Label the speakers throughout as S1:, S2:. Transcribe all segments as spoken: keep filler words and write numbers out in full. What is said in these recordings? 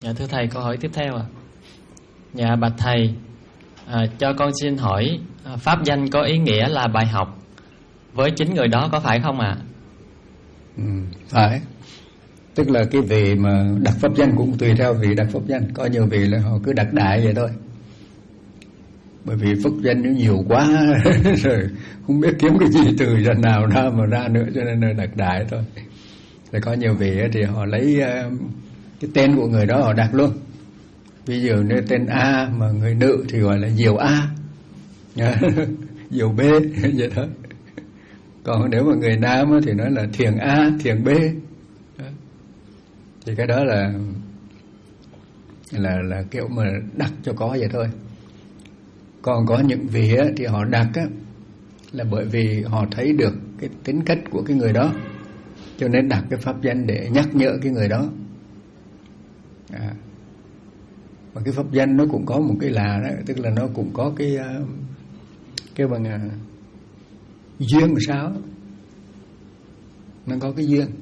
S1: Dạ thưa thầy, câu hỏi tiếp theo ạ. À. Dạ bạch thầy, à, cho con xin hỏi, à, pháp danh có ý nghĩa là bài học với chính người đó có phải không ạ? À?
S2: Ừ, phải. Tức là cái vị mà đặt pháp danh cũng tùy theo vị đặt pháp danh. Có nhiều vị là họ cứ đặt đại vậy thôi. Bởi vì pháp danh nó nhiều quá rồi không biết kiếm cái gì từ danh nào ra mà ra nữa, cho nên là đặt đại thôi. Rồi có nhiều vị thì họ lấy cái tên của người đó họ đặt luôn. Ví dụ như tên A mà người nữ thì gọi là Diệu A, Diệu B vậy đó. Còn nếu mà người nam thì nói là Thiền A, Thiền B. Thì cái đó là là là kiểu mà đặt cho có vậy thôi. Còn có những vị thì họ đặt á, là bởi vì họ thấy được cái tính cách của cái người đó, cho nên đặt cái pháp danh để nhắc nhở cái người đó. À. Và cái pháp danh nó cũng có một cái là đó, tức là nó cũng có cái cái bằng uh, duyên làm sao, nó có cái duyên.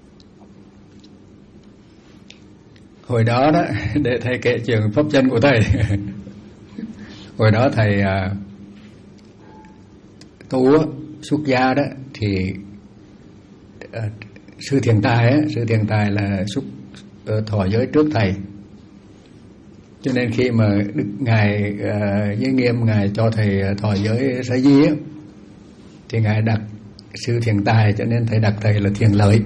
S2: Hồi đó đó, để thầy kể chuyện pháp danh của thầy. Hồi đó thầy uh, tu xuất gia đó thì uh, sư Thiền Tài á, sư Thiền Tài là xuất uh, thọ giới trước thầy. Cho nên khi mà Đức Ngài uh, Giới Nghiêm Ngài cho thầy thọ giới Sa Di á, thì Ngài đặt sư Thiền Tài, cho nên thầy đặt thầy là Thiền Lợi.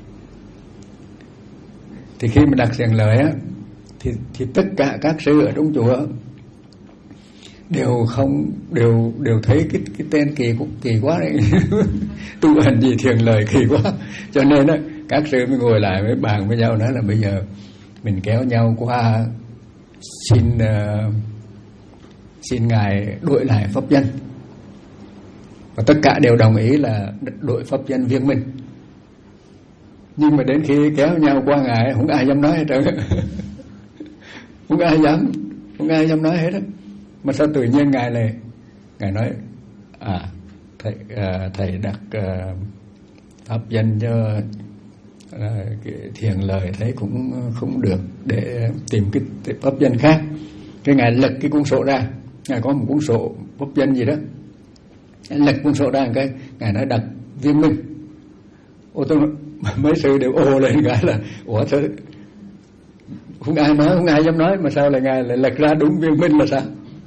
S2: Thì khi mà đặt Thiền Lợi á, thì, thì tất cả các sư ở trong chùa đều không đều đều thấy cái cái tên kỳ kỳ quá đấy. Tu hành gì Thiền Lợi kỳ quá. Cho nên á, các sư mới ngồi lại với bàn với nhau nói là bây giờ mình kéo nhau qua xin uh, xin Ngài đổi lại pháp danh. Và tất cả đều đồng ý là đổi pháp danh Viên Minh. Nhưng mà đến khi kéo nhau qua Ngài, không ai dám nói hết trơn. Không ai dám, không ai dám nói hết á. Mà sao tự nhiên Ngài này, Ngài nói à thầy à, thầy đặt à, pháp danh cho à, cái Thiền Lợi thấy cũng không được, để tìm cái, cái pháp danh khác. Cái Ngài lật cái cuốn sổ ra, Ngài có một cuốn sổ pháp danh gì đó, lật cuốn sổ ra cái Ngài nói đặt Viên Minh. Ô tôi mấy sư đều ồ lên cái là ủa thôi, không ai nói, không ai dám nói, mà sao lại Ngài lại lật ra đúng Viên Minh là sao?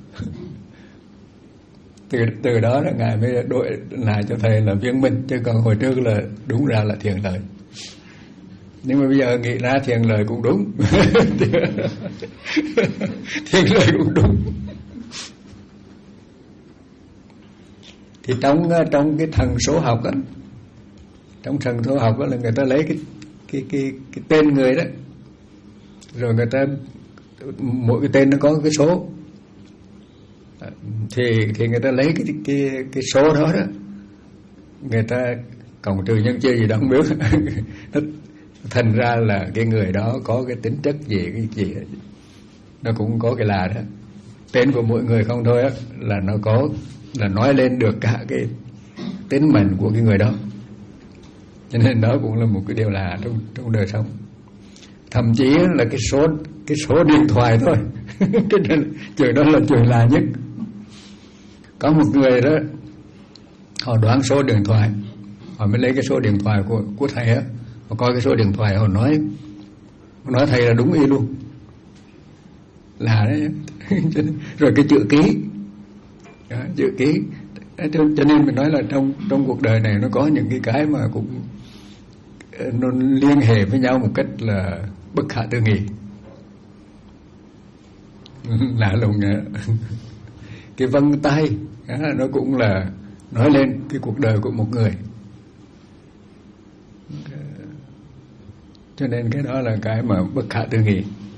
S2: từ từ đó là Ngài mới đổi lại cho thầy là Viên Minh, chứ còn hồi trước là đúng ra là Thiền Lợi. Nhưng mà bây giờ nghĩ ra Thiền Lợi cũng đúng. Thiền Lợi cũng đúng. Thì trong trong cái thần số học á, trong thần số học đó là người ta lấy cái cái cái cái tên người đó, rồi người ta mỗi cái tên nó có cái số, thì thì người ta lấy cái cái cái số đó đó, người ta cộng trừ nhân chia gì đó không biết. Nó thành ra là cái người đó có cái tính chất gì cái gì nó cũng có cái là đó. Tên của mỗi người không thôi á, là nó có, là nói lên được cả cái tính mệnh của cái người đó. Cho nên đó cũng là một cái điều lạ trong trong đời sống. Thậm chí là cái số cái số điện thoại thôi. Cái chuyện đó là chuyện lạ nhất. Có một người đó, họ đoán số điện thoại, họ mới lấy cái số điện thoại của của thầy á, họ coi cái số điện thoại, họ nói họ nói thầy là đúng y luôn, là đấy. Rồi cái chữ ký, đó, chữ ký. Cho nên mình nói là trong trong cuộc đời này nó có những cái cái mà cũng nó liên hệ với nhau một cách là bất khả tư nghị. Lạ lùng nhỉ. Cái vân tay đó, nó cũng là nói lên cái cuộc đời của một người. Cho nên cái đó là cái mà bất khả tư nghị.